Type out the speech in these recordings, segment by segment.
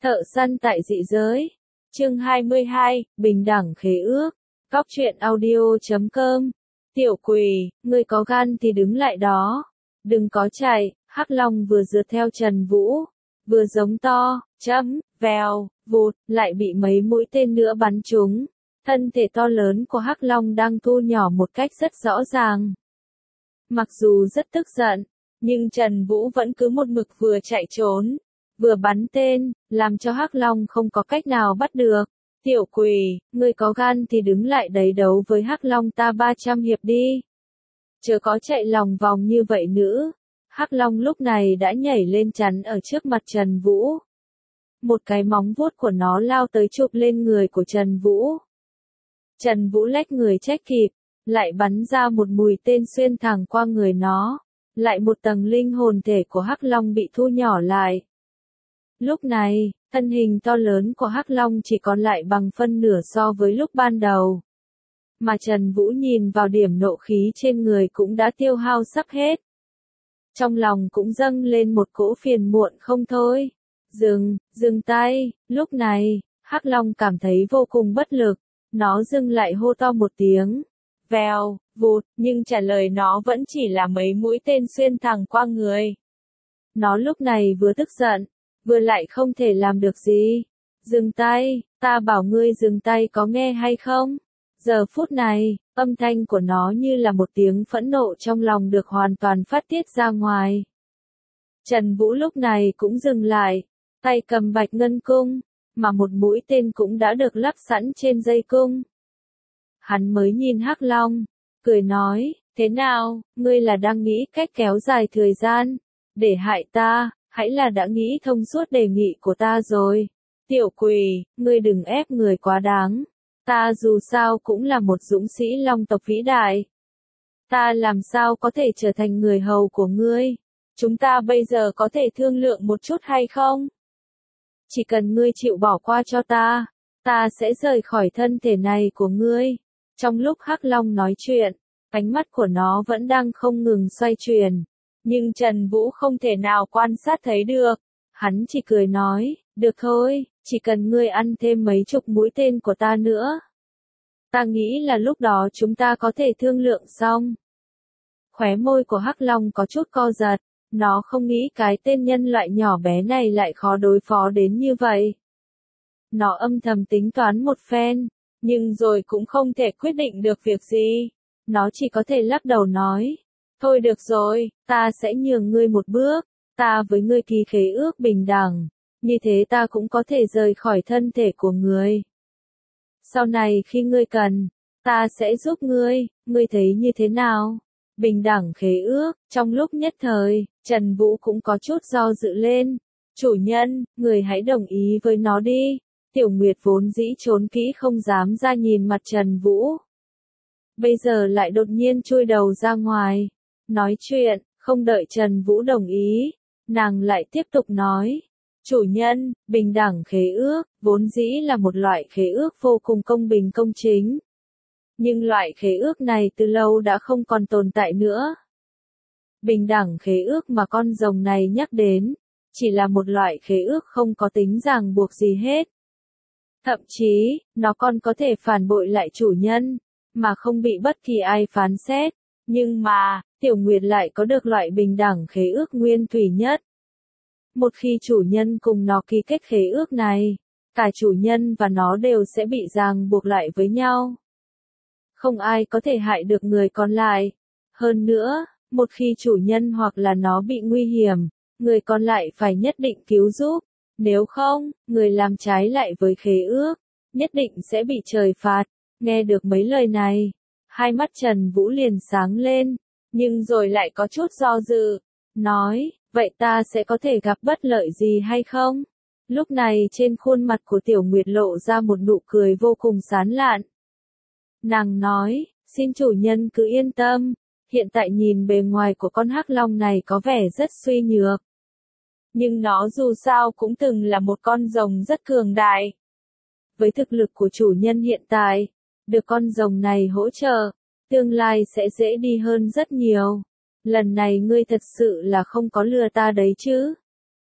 Thợ săn tại dị giới. Chương 22, Bình đẳng khế ước. Góc truyện audio.com. Tiểu quỷ, ngươi có gan thì đứng lại đó. Đừng có chạy. Hắc Long vừa rượt theo Trần Vũ, vừa giống to, vèo, vụt, lại bị mấy mũi tên nữa bắn trúng. Thân thể to lớn của Hắc Long đang thu nhỏ một cách rất rõ ràng. Mặc dù rất tức giận, nhưng Trần Vũ vẫn cứ một mực vừa chạy trốn, vừa bắn tên, làm cho Hắc Long không có cách nào bắt được. Tiểu quỷ, ngươi có gan thì đứng lại đấy đấu với Hắc Long ta 300 hiệp đi. Chớ có chạy lòng vòng như vậy nữa. Hắc Long lúc này đã nhảy lên chắn ở trước mặt Trần Vũ. Một cái móng vuốt của nó lao tới chụp lên người của Trần Vũ. Trần Vũ lách người trách kịp, lại bắn ra một mũi tên xuyên thẳng qua người nó. Lại một tầng linh hồn thể của Hắc Long bị thu nhỏ lại. Lúc này, thân hình to lớn của Hắc Long chỉ còn lại bằng phân nửa so với lúc ban đầu. Mà Trần Vũ nhìn vào điểm nộ khí trên người cũng đã tiêu hao sắp hết. Trong lòng cũng dâng lên một cỗ phiền muộn không thôi. Dừng tay. Lúc này, Hắc Long cảm thấy vô cùng bất lực. Nó dừng lại hô to một tiếng. Vèo, vụt, nhưng trả lời nó vẫn chỉ là mấy mũi tên xuyên thẳng qua người. Nó lúc này vừa tức giận, vừa lại không thể làm được gì. Dừng tay, ta bảo ngươi dừng tay có nghe hay không? Giờ phút này, âm thanh của nó như là một tiếng phẫn nộ trong lòng được hoàn toàn phát tiết ra ngoài. Trần Vũ lúc này cũng dừng lại, tay cầm bạch ngân cung, mà một mũi tên cũng đã được lắp sẵn trên dây cung. Hắn mới nhìn Hắc Long, cười nói, thế nào, ngươi là đang nghĩ cách kéo dài thời gian, để hại ta, hãy là đã nghĩ thông suốt đề nghị của ta rồi. Tiểu quỷ, ngươi đừng ép người quá đáng. Ta dù sao cũng là một dũng sĩ Long tộc vĩ đại. Ta làm sao có thể trở thành người hầu của ngươi? Chúng ta bây giờ có thể thương lượng một chút hay không? Chỉ cần ngươi chịu bỏ qua cho ta, ta sẽ rời khỏi thân thể này của ngươi. Trong lúc Hắc Long nói chuyện, ánh mắt của nó vẫn đang không ngừng xoay chuyển. Nhưng Trần Vũ không thể nào quan sát thấy được. Hắn chỉ cười nói, được thôi, chỉ cần ngươi ăn thêm mấy chục mũi tên của ta nữa. Ta nghĩ là lúc đó chúng ta có thể thương lượng xong. Khóe môi của Hắc Long có chút co giật. Nó không nghĩ cái tên nhân loại nhỏ bé này lại khó đối phó đến như vậy. Nó âm thầm tính toán một phen, nhưng rồi cũng không thể quyết định được việc gì. Nó chỉ có thể lắc đầu nói, thôi được rồi, ta sẽ nhường ngươi một bước, ta với ngươi ký khế ước bình đẳng, như thế ta cũng có thể rời khỏi thân thể của ngươi. Sau này khi ngươi cần, ta sẽ giúp ngươi thấy như thế nào? Bình đẳng khế ước, trong lúc nhất thời, Trần Vũ cũng có chút do dự lên. Chủ nhân, người hãy đồng ý với nó đi. Tiểu Nguyệt vốn dĩ trốn kỹ không dám ra nhìn mặt Trần Vũ. Bây giờ lại đột nhiên chui đầu ra ngoài. Nói chuyện, không đợi Trần Vũ đồng ý. Nàng lại tiếp tục nói. Chủ nhân, bình đẳng khế ước, vốn dĩ là một loại khế ước vô cùng công bình công chính. Nhưng loại khế ước này từ lâu đã không còn tồn tại nữa. Bình đẳng khế ước mà con rồng này nhắc đến, chỉ là một loại khế ước không có tính ràng buộc gì hết. Thậm chí, nó còn có thể phản bội lại chủ nhân, mà không bị bất kỳ ai phán xét. Nhưng mà, Tiểu Nguyệt lại có được loại bình đẳng khế ước nguyên thủy nhất. Một khi chủ nhân cùng nó ký kết khế ước này, cả chủ nhân và nó đều sẽ bị ràng buộc lại với nhau. Không ai có thể hại được người còn lại. Hơn nữa, một khi chủ nhân hoặc là nó bị nguy hiểm, người còn lại phải nhất định cứu giúp. Nếu không, người làm trái lại với khế ước, nhất định sẽ bị trời phạt. Nghe được mấy lời này, hai mắt Trần Vũ liền sáng lên, nhưng rồi lại có chút do dự. Nói, vậy ta sẽ có thể gặp bất lợi gì hay không? Lúc này trên khuôn mặt của Tiểu Nguyệt lộ ra một nụ cười vô cùng sán lạn. Nàng nói, xin chủ nhân cứ yên tâm, hiện tại nhìn bề ngoài của con Hắc Long này có vẻ rất suy nhược. Nhưng nó dù sao cũng từng là một con rồng rất cường đại. Với thực lực của chủ nhân hiện tại, được con rồng này hỗ trợ, tương lai sẽ dễ đi hơn rất nhiều. Lần này ngươi thật sự là không có lừa ta đấy chứ?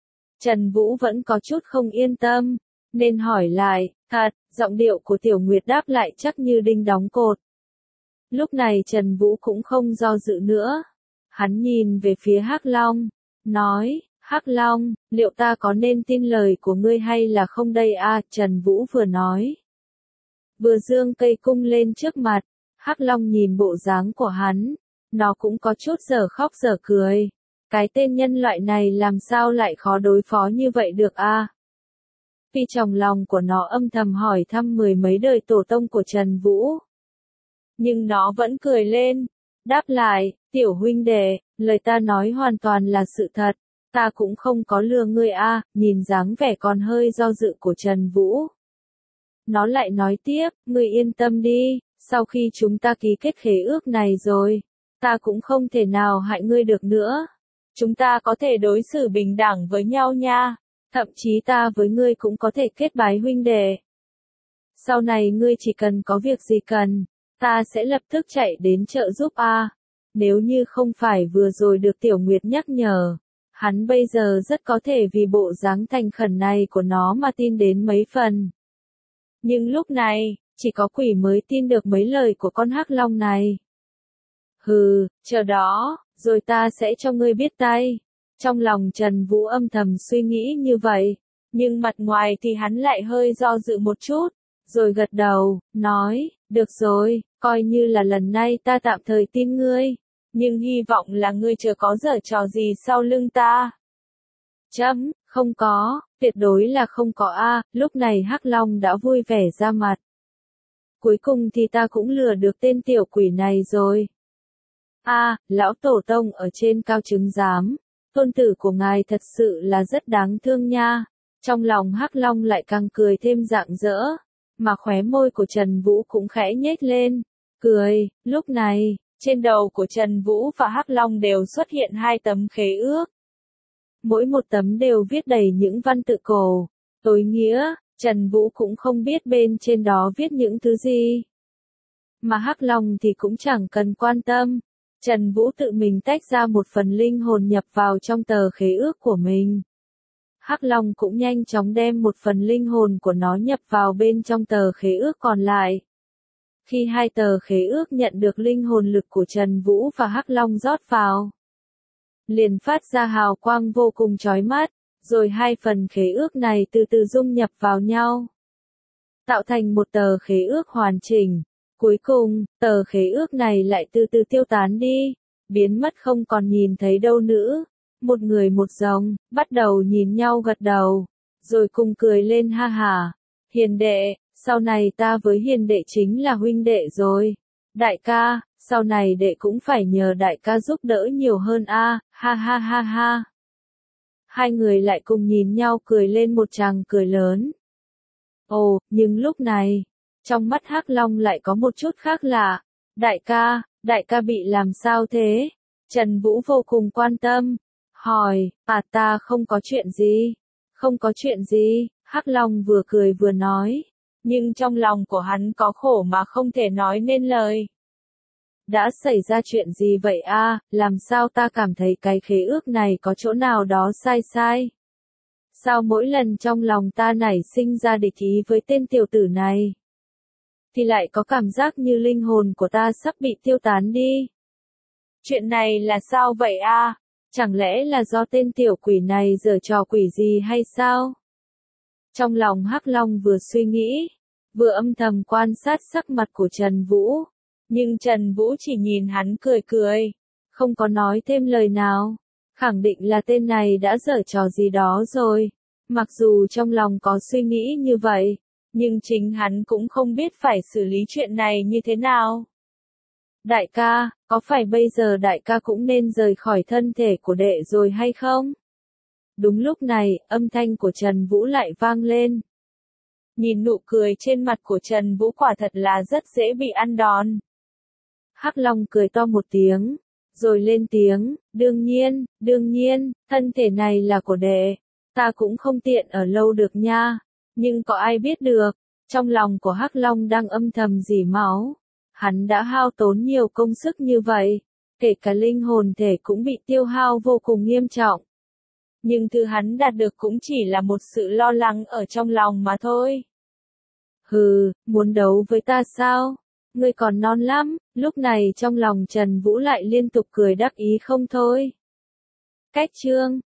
Trần Vũ vẫn có chút không yên tâm, nên hỏi lại, thật, giọng điệu của Tiểu Nguyệt đáp lại chắc như đinh đóng cột. Lúc này Trần Vũ cũng không do dự nữa. Hắn nhìn về phía Hắc Long, nói, Hắc Long, liệu ta có nên tin lời của ngươi hay là không đây a? Trần Vũ vừa nói, vừa giương cây cung lên trước mặt. Hắc Long nhìn bộ dáng của hắn, nó cũng có chút dở khóc dở cười. Cái tên nhân loại này làm sao lại khó đối phó như vậy được a? Vì trong lòng của nó âm thầm hỏi thăm mười mấy đời tổ tông của Trần Vũ. Nhưng nó vẫn cười lên, đáp lại, tiểu huynh đệ, lời ta nói hoàn toàn là sự thật, ta cũng không có lừa ngươi a. Nhìn dáng vẻ còn hơi do dự của Trần Vũ. Nó lại nói tiếp, ngươi yên tâm đi, sau khi chúng ta ký kết khế ước này rồi, ta cũng không thể nào hại ngươi được nữa. Chúng ta có thể đối xử bình đẳng với nhau nha, thậm chí ta với ngươi cũng có thể kết bái huynh đệ. Sau này ngươi chỉ cần có việc gì cần, ta sẽ lập tức chạy đến trợ giúp a. Nếu như không phải vừa rồi được Tiểu Nguyệt nhắc nhở, hắn bây giờ rất có thể vì bộ dáng thành khẩn này của nó mà tin đến mấy phần. Nhưng lúc này, chỉ có quỷ mới tin được mấy lời của con Hắc Long này. Hừ, chờ đó, rồi ta sẽ cho ngươi biết tay. Trong lòng Trần Vũ âm thầm suy nghĩ như vậy, nhưng mặt ngoài thì hắn lại hơi do dự một chút, rồi gật đầu, nói, được rồi, coi như là lần này ta tạm thời tin ngươi, nhưng hy vọng là ngươi chưa có giở trò gì sau lưng ta. Không có, tuyệt đối là không có a. Lúc này Hắc Long đã vui vẻ ra mặt. Cuối cùng thì ta cũng lừa được tên tiểu quỷ này rồi. Lão tổ tông ở trên cao chứng giám, tôn tử của ngài thật sự là rất đáng thương nha. Trong lòng Hắc Long lại càng cười thêm rạng rỡ, mà khóe môi của Trần Vũ cũng khẽ nhếch lên, cười. Lúc này, trên đầu của Trần Vũ và Hắc Long đều xuất hiện hai tấm khế ước. Mỗi một tấm đều viết đầy những văn tự cổ, tối nghĩa, Trần Vũ cũng không biết bên trên đó viết những thứ gì. Mà Hắc Long thì cũng chẳng cần quan tâm. Trần Vũ tự mình tách ra một phần linh hồn nhập vào trong tờ khế ước của mình. Hắc Long cũng nhanh chóng đem một phần linh hồn của nó nhập vào bên trong tờ khế ước còn lại. Khi hai tờ khế ước nhận được linh hồn lực của Trần Vũ và Hắc Long rót vào, liền phát ra hào quang vô cùng chói mắt, rồi hai phần khế ước này từ từ dung nhập vào nhau, tạo thành một tờ khế ước hoàn chỉnh. Cuối cùng, tờ khế ước này lại từ từ tiêu tán đi, biến mất không còn nhìn thấy đâu nữa. Một người một rồng, bắt đầu nhìn nhau gật đầu, rồi cùng cười lên ha hả. Hiền đệ, sau này ta với hiền đệ chính là huynh đệ rồi. Đại ca, sau này đệ cũng phải nhờ đại ca giúp đỡ nhiều hơn a. Ha ha ha ha. Hai người lại cùng nhìn nhau cười lên một tràng cười lớn. Ồ, nhưng lúc này, trong mắt Hắc Long lại có một chút khác lạ. Đại ca bị làm sao thế? Trần Vũ vô cùng quan tâm, hỏi, ta không có chuyện gì. Không có chuyện gì, Hắc Long vừa cười vừa nói, nhưng trong lòng của hắn có khổ mà không thể nói nên lời. Đã xảy ra chuyện gì vậy a? Làm sao ta cảm thấy cái khế ước này có chỗ nào đó sai sai? Sao mỗi lần trong lòng ta nảy sinh ra địch ý với tên tiểu tử này, thì lại có cảm giác như linh hồn của ta sắp bị tiêu tán đi? Chuyện này là sao vậy a? Chẳng lẽ là do tên tiểu quỷ này giở trò quỷ gì hay sao? Trong lòng Hắc Long vừa suy nghĩ, vừa âm thầm quan sát sắc mặt của Trần Vũ. Nhưng Trần Vũ chỉ nhìn hắn cười cười, không có nói thêm lời nào. Khẳng định là tên này đã giở trò gì đó rồi. Mặc dù trong lòng có suy nghĩ như vậy, nhưng chính hắn cũng không biết phải xử lý chuyện này như thế nào. Đại ca, có phải bây giờ đại ca cũng nên rời khỏi thân thể của đệ rồi hay không? Đúng lúc này, âm thanh của Trần Vũ lại vang lên. Nhìn nụ cười trên mặt của Trần Vũ quả thật là rất dễ bị ăn đòn. Hắc Long cười to một tiếng, rồi lên tiếng, đương nhiên, thân thể này là của đệ, ta cũng không tiện ở lâu được nha, nhưng có ai biết được, trong lòng của Hắc Long đang âm thầm rỉ máu, hắn đã hao tốn nhiều công sức như vậy, kể cả linh hồn thể cũng bị tiêu hao vô cùng nghiêm trọng. Nhưng thứ hắn đạt được cũng chỉ là một sự lo lắng ở trong lòng mà thôi. Hừ, muốn đấu với ta sao? Ngươi còn non lắm, lúc này trong lòng Trần Vũ lại liên tục cười đắc ý không thôi. Cách chương